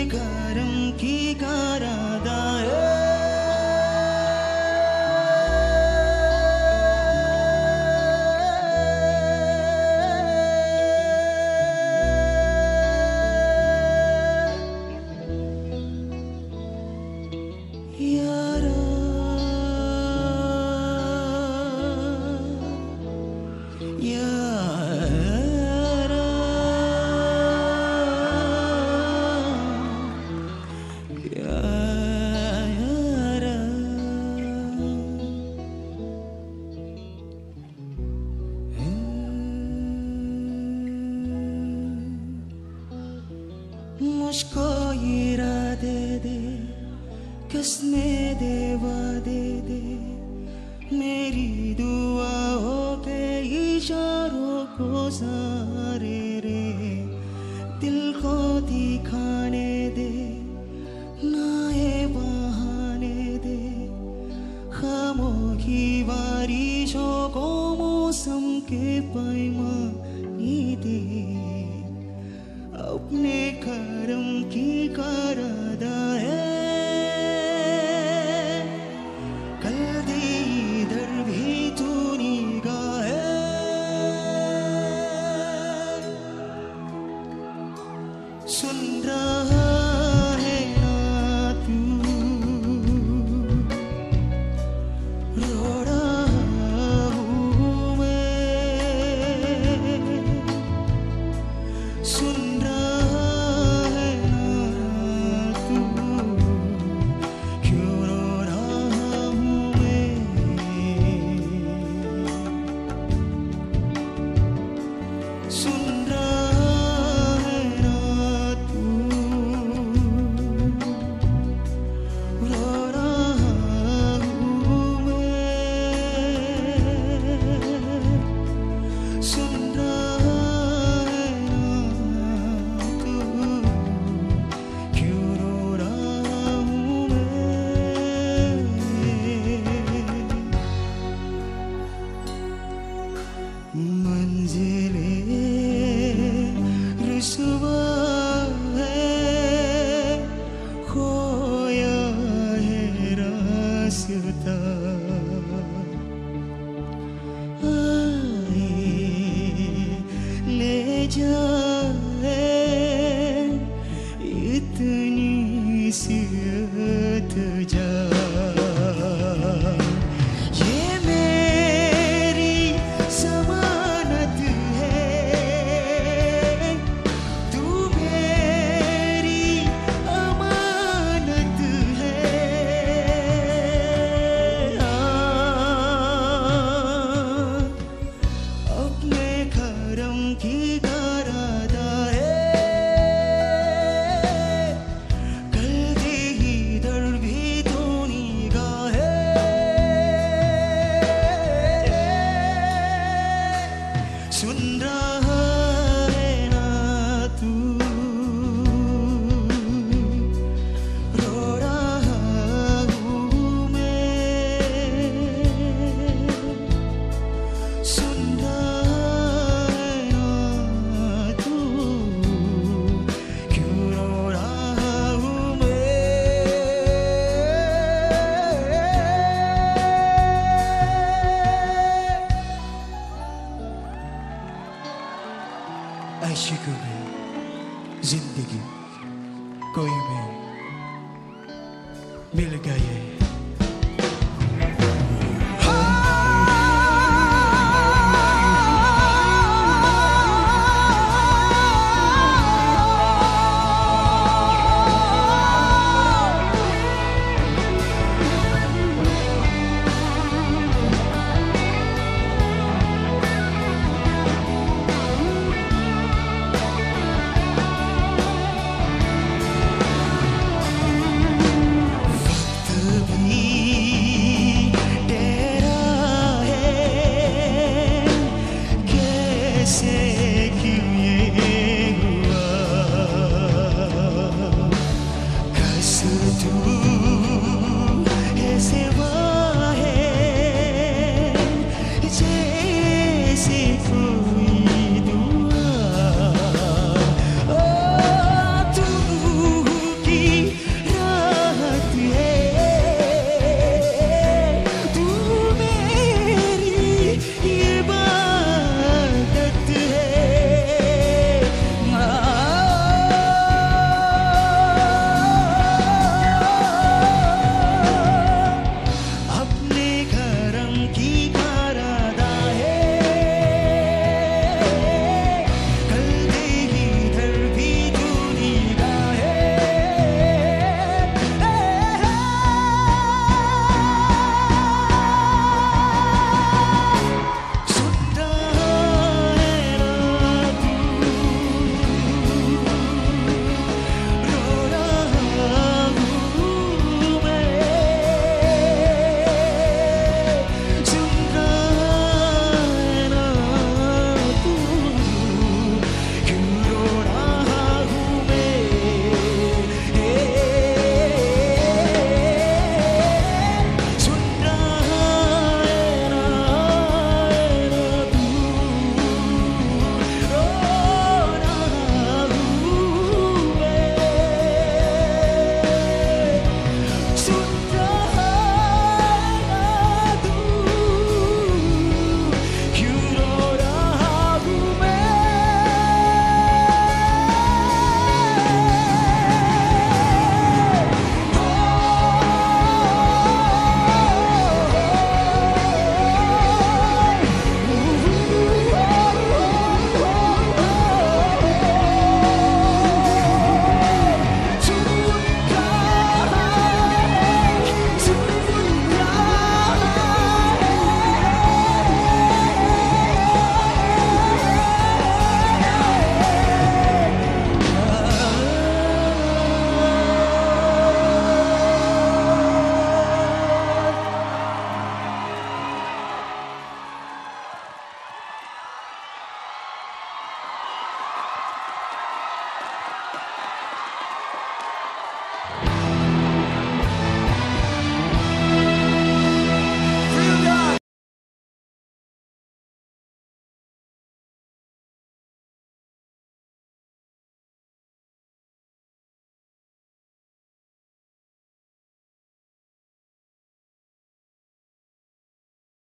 करम की करादा मुझको इरादे दे किसने देवा दे दे मेरी दुआओं के इशारों को सारे रे दिल को दिखाने दे ना ये बहाने दे खामोशी बारिशों को मौसम के पैमाने दे अपने करम की करादा है कल दी इधर भी तू निगाह है सुन रहा है ना तू रो रहा हूँ मैं सुन ले जाए इतनी सियत जा ये मेरी जमानत है तू मेरी अमानत है अपने करम की करादा है कल दी इधर भी तो निगाह है सुन रहा है ना तू रो रहा हूँ मैं सुन आशिकों में जिंदगी कोई में मिल गए say